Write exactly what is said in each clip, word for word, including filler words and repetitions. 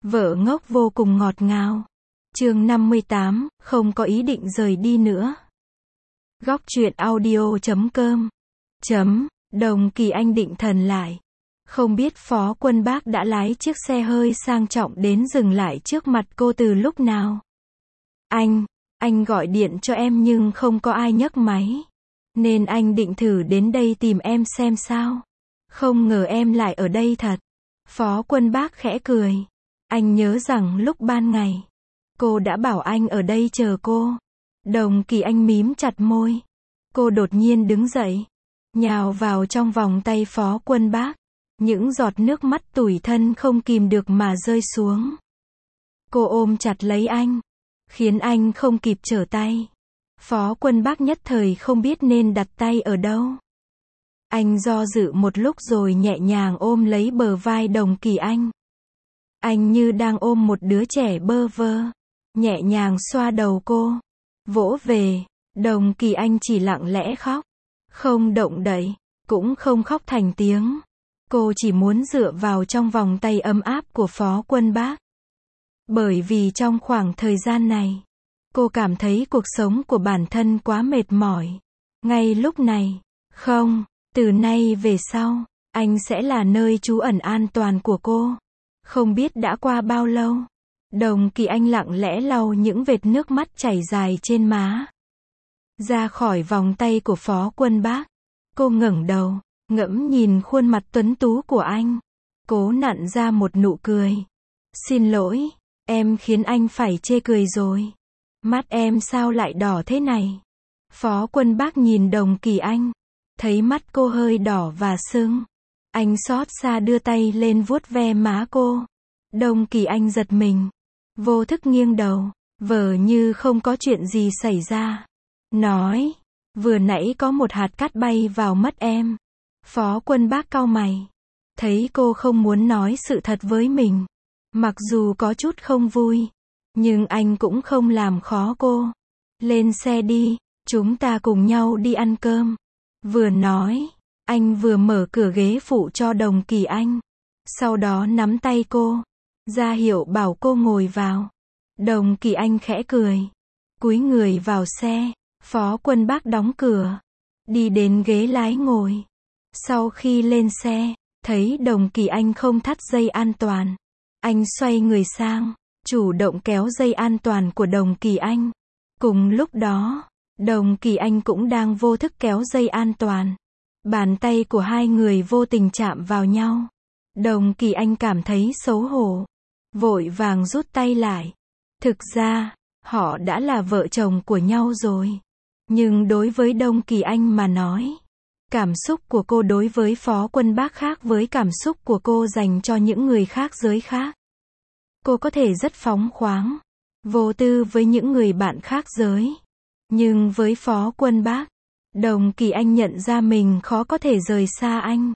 Vợ ngốc vô cùng ngọt ngào. Chương năm mươi tám, không có ý định rời đi nữa. Góc truyện audio chấm com chấm Đồng Kỳ Anh định thần lại. Không biết Phó Quân Bác đã lái chiếc xe hơi sang trọng đến dừng lại trước mặt cô từ lúc nào. Anh, anh gọi điện cho em nhưng không có ai nhấc máy. Nên anh định thử đến đây tìm em xem sao. Không ngờ em lại ở đây thật. Phó Quân Bác khẽ cười. Anh nhớ rằng lúc ban ngày, cô đã bảo anh ở đây chờ cô. Đồng Kỳ Anh mím chặt môi. Cô đột nhiên đứng dậy, nhào vào trong vòng tay Phó Quân Bác. Những giọt nước mắt tủi thân không kìm được mà rơi xuống. Cô ôm chặt lấy anh, khiến anh không kịp trở tay. Phó Quân Bác nhất thời không biết nên đặt tay ở đâu. Anh do dự một lúc rồi nhẹ nhàng ôm lấy bờ vai Đồng Kỳ Anh. Anh như đang ôm một đứa trẻ bơ vơ, nhẹ nhàng xoa đầu cô, vỗ về. Đồng Kỳ Anh chỉ lặng lẽ khóc, không động đậy, cũng không khóc thành tiếng. Cô chỉ muốn dựa vào trong vòng tay ấm áp của Phó Quân Bác. Bởi vì trong khoảng thời gian này, cô cảm thấy cuộc sống của bản thân quá mệt mỏi. Ngay lúc này, không, từ nay về sau, anh sẽ là nơi trú ẩn an toàn của cô. Không biết đã qua bao lâu, Đồng Kỳ Anh lặng lẽ lau những vệt nước mắt chảy dài trên má. Ra khỏi vòng tay của Phó Quân Bác, cô ngẩng đầu, ngẫm nhìn khuôn mặt tuấn tú của anh, cố nặn ra một nụ cười. Xin lỗi, em khiến anh phải chê cười rồi. Mắt em sao lại đỏ thế này? Phó Quân Bác nhìn Đồng Kỳ Anh, thấy mắt cô hơi đỏ và sưng. Anh xót xa đưa tay lên vuốt ve má cô. Đồng Kỳ Anh giật mình, vô thức nghiêng đầu, vờ như không có chuyện gì xảy ra. Nói, vừa nãy có một hạt cát bay vào mắt em. Phó Quân Bác cau mày, thấy cô không muốn nói sự thật với mình. Mặc dù có chút không vui, nhưng anh cũng không làm khó cô. Lên xe đi, chúng ta cùng nhau đi ăn cơm. Vừa nói, anh vừa mở cửa ghế phụ cho Đồng Kỳ Anh. Sau đó nắm tay cô, ra hiệu bảo cô ngồi vào. Đồng Kỳ Anh khẽ cười, cúi người vào xe. Phó Quân Bác đóng cửa, đi đến ghế lái ngồi. Sau khi lên xe, thấy Đồng Kỳ Anh không thắt dây an toàn. Anh xoay người sang, chủ động kéo dây an toàn của Đồng Kỳ Anh. Cùng lúc đó, Đồng Kỳ Anh cũng đang vô thức kéo dây an toàn. Bàn tay của hai người vô tình chạm vào nhau. Đồng Kỳ Anh cảm thấy xấu hổ, vội vàng rút tay lại. Thực ra, họ đã là vợ chồng của nhau rồi. Nhưng đối với Đồng Kỳ Anh mà nói, cảm xúc của cô đối với Phó Quân Bác khác với cảm xúc của cô dành cho những người khác giới khác. Cô có thể rất phóng khoáng, vô tư với những người bạn khác giới. Nhưng với Phó Quân Bác, Đồng Kỳ Anh nhận ra mình khó có thể rời xa anh.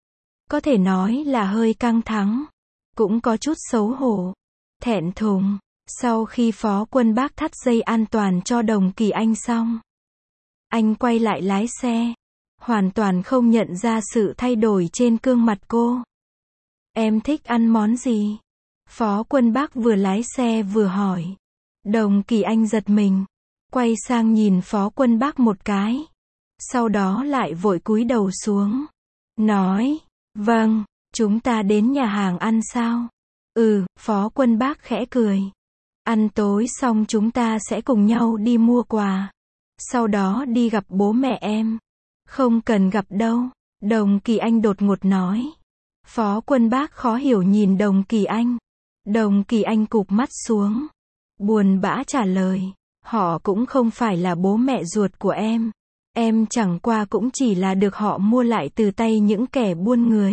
Có thể nói là hơi căng thẳng, cũng có chút xấu hổ, thẹn thùng. Sau khi Phó Quân Bác thắt dây an toàn cho Đồng Kỳ Anh xong, anh quay lại lái xe, hoàn toàn không nhận ra sự thay đổi trên gương mặt cô. Em thích ăn món gì? Phó Quân Bác vừa lái xe vừa hỏi. Đồng Kỳ Anh giật mình, quay sang nhìn Phó Quân Bác một cái. Sau đó lại vội cúi đầu xuống, nói, vâng, chúng ta đến nhà hàng ăn sao? Ừ, Phó Quân Bác khẽ cười. Ăn tối xong chúng ta sẽ cùng nhau đi mua quà. Sau đó đi gặp bố mẹ em. Không cần gặp đâu, Đồng Kỳ Anh đột ngột nói. Phó Quân Bác khó hiểu nhìn Đồng Kỳ Anh. Đồng Kỳ Anh cụp mắt xuống, buồn bã trả lời. Họ cũng không phải là bố mẹ ruột của em. Em chẳng qua cũng chỉ là được họ mua lại từ tay những kẻ buôn người.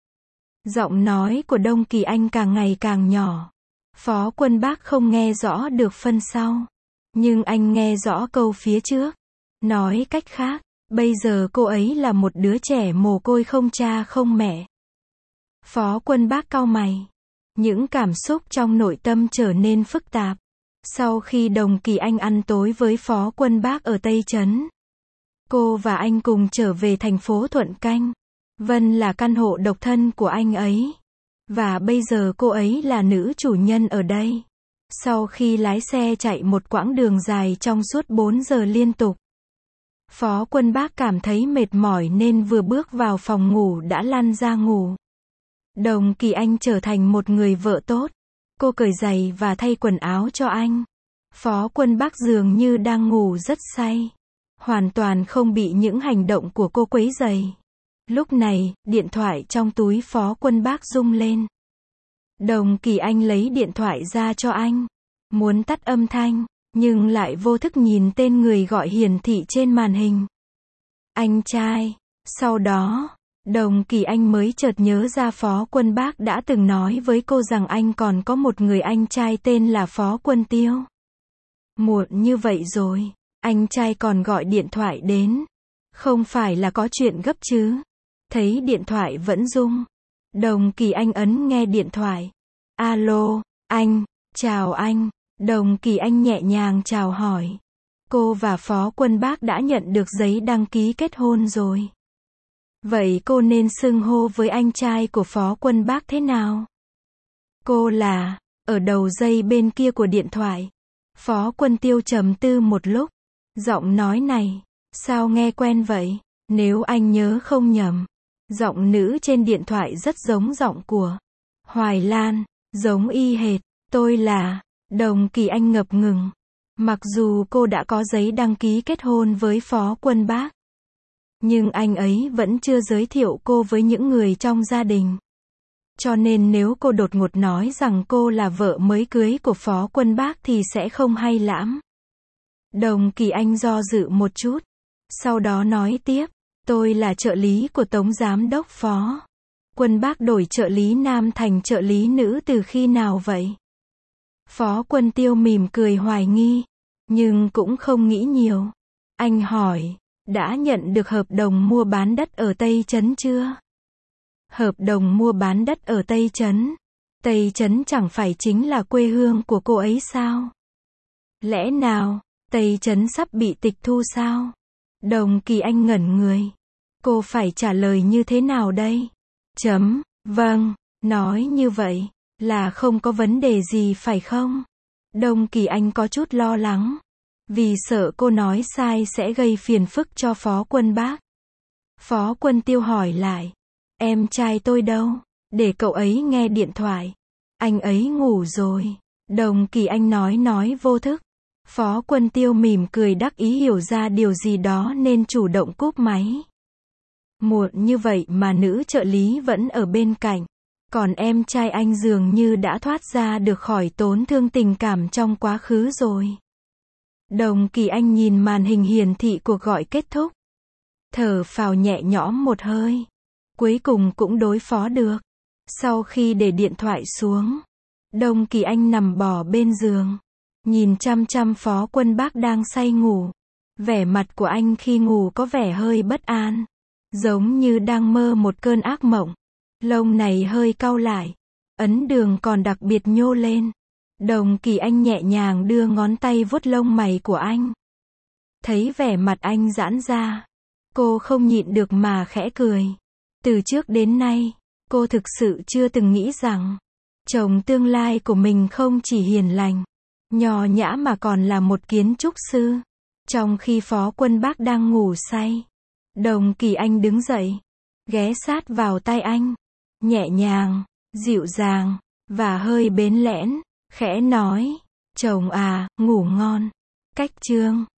Giọng nói của Đồng Kỳ Anh càng ngày càng nhỏ. Phó Quân Bác không nghe rõ được phân sau. Nhưng anh nghe rõ câu phía trước. Nói cách khác, bây giờ cô ấy là một đứa trẻ mồ côi không cha không mẹ. Phó Quân Bác cau mày. Những cảm xúc trong nội tâm trở nên phức tạp. Sau khi Đồng Kỳ Anh ăn tối với Phó Quân Bác ở Tây Trấn, cô và anh cùng trở về thành phố Thuận Canh. Vân là căn hộ độc thân của anh ấy. Và bây giờ cô ấy là nữ chủ nhân ở đây. Sau khi lái xe chạy một quãng đường dài trong suốt bốn giờ liên tục, Phó Quân Bác cảm thấy mệt mỏi nên vừa bước vào phòng ngủ đã lăn ra ngủ. Đồng Kỳ Anh trở thành một người vợ tốt. Cô cởi giày và thay quần áo cho anh. Phó Quân Bác dường như đang ngủ rất say, hoàn toàn không bị những hành động của cô quấy rầy. Lúc này, điện thoại trong túi Phó Quân Bác rung lên. Đồng Kỳ Anh lấy điện thoại ra cho anh, muốn tắt âm thanh, nhưng lại vô thức nhìn tên người gọi hiển thị trên màn hình. Anh trai. Sau đó, Đồng Kỳ Anh mới chợt nhớ ra Phó Quân Bác đã từng nói với cô rằng anh còn có một người anh trai tên là Phó Quân Tiêu. Muộn như vậy rồi, anh trai còn gọi điện thoại đến. Không phải là có chuyện gấp chứ? Thấy điện thoại vẫn rung, Đồng Kỳ Anh ấn nghe điện thoại. Alo, anh, chào anh. Đồng Kỳ Anh nhẹ nhàng chào hỏi. Cô và Phó Quân Bác đã nhận được giấy đăng ký kết hôn rồi. Vậy cô nên xưng hô với anh trai của Phó Quân Bác thế nào? Cô là, ở đầu dây bên kia của điện thoại. Phó Quân Tiêu trầm tư một lúc. Giọng nói này, sao nghe quen vậy? Nếu anh nhớ không nhầm, giọng nữ trên điện thoại rất giống giọng của Hoài Lan, giống y hệt. Tôi là, Đồng Kỳ Anh ngập ngừng. Mặc dù cô đã có giấy đăng ký kết hôn với Phó Quân Bác, nhưng anh ấy vẫn chưa giới thiệu cô với những người trong gia đình. Cho nên nếu cô đột ngột nói rằng cô là vợ mới cưới của Phó Quân Bác thì sẽ không hay lắm. Đồng Kỳ Anh do dự một chút, sau đó nói tiếp, tôi là trợ lý của Tống Giám đốc Phó Quân Bác đổi trợ lý nam thành trợ lý nữ từ khi nào vậy? Phó Quân Tiêu mỉm cười hoài nghi, nhưng cũng không nghĩ nhiều. Anh hỏi, đã nhận được hợp đồng mua bán đất ở Tây Trấn chưa? Hợp đồng mua bán đất ở Tây Trấn? Tây Trấn chẳng phải chính là quê hương của cô ấy sao? Lẽ nào, Tây Trấn sắp bị tịch thu sao? Đồng Kỳ Anh ngẩn người. Cô phải trả lời như thế nào đây? Chấm, vâng, nói như vậy, là không có vấn đề gì phải không? Đồng Kỳ Anh có chút lo lắng, vì sợ cô nói sai sẽ gây phiền phức cho Phó Quân Bác. Phó Quân Tiêu hỏi lại, em trai tôi đâu? Để cậu ấy nghe điện thoại. Anh ấy ngủ rồi. Đồng Kỳ Anh nói nói vô thức. Phó Quân Tiêu mỉm cười đắc ý hiểu ra điều gì đó nên chủ động cúp máy. Muộn như vậy mà nữ trợ lý vẫn ở bên cạnh. Còn em trai anh dường như đã thoát ra được khỏi tổn thương tình cảm trong quá khứ rồi. Đồng Kỳ Anh nhìn màn hình hiển thị cuộc gọi kết thúc. Thở phào nhẹ nhõm một hơi. Cuối cùng cũng đối phó được. Sau khi để điện thoại xuống, Đồng Kỳ Anh nằm bò bên giường, nhìn chăm chăm Phó Quân Bác đang say ngủ. Vẻ mặt của anh khi ngủ có vẻ hơi bất an, giống như đang mơ một cơn ác mộng. Lông này hơi cau lại, ấn đường còn đặc biệt nhô lên. Đồng Kỳ Anh nhẹ nhàng đưa ngón tay vuốt lông mày của anh. Thấy vẻ mặt anh giãn ra, cô không nhịn được mà khẽ cười. Từ trước đến nay, cô thực sự chưa từng nghĩ rằng chồng tương lai của mình không chỉ hiền lành, nho nhã mà còn là một kiến trúc sư. Trong khi Phó Quân Bác đang ngủ say, Đồng Kỳ Anh đứng dậy, ghé sát vào tai anh, nhẹ nhàng, dịu dàng, và hơi bến lẽn, khẽ nói, chồng à, ngủ ngon. Cách chương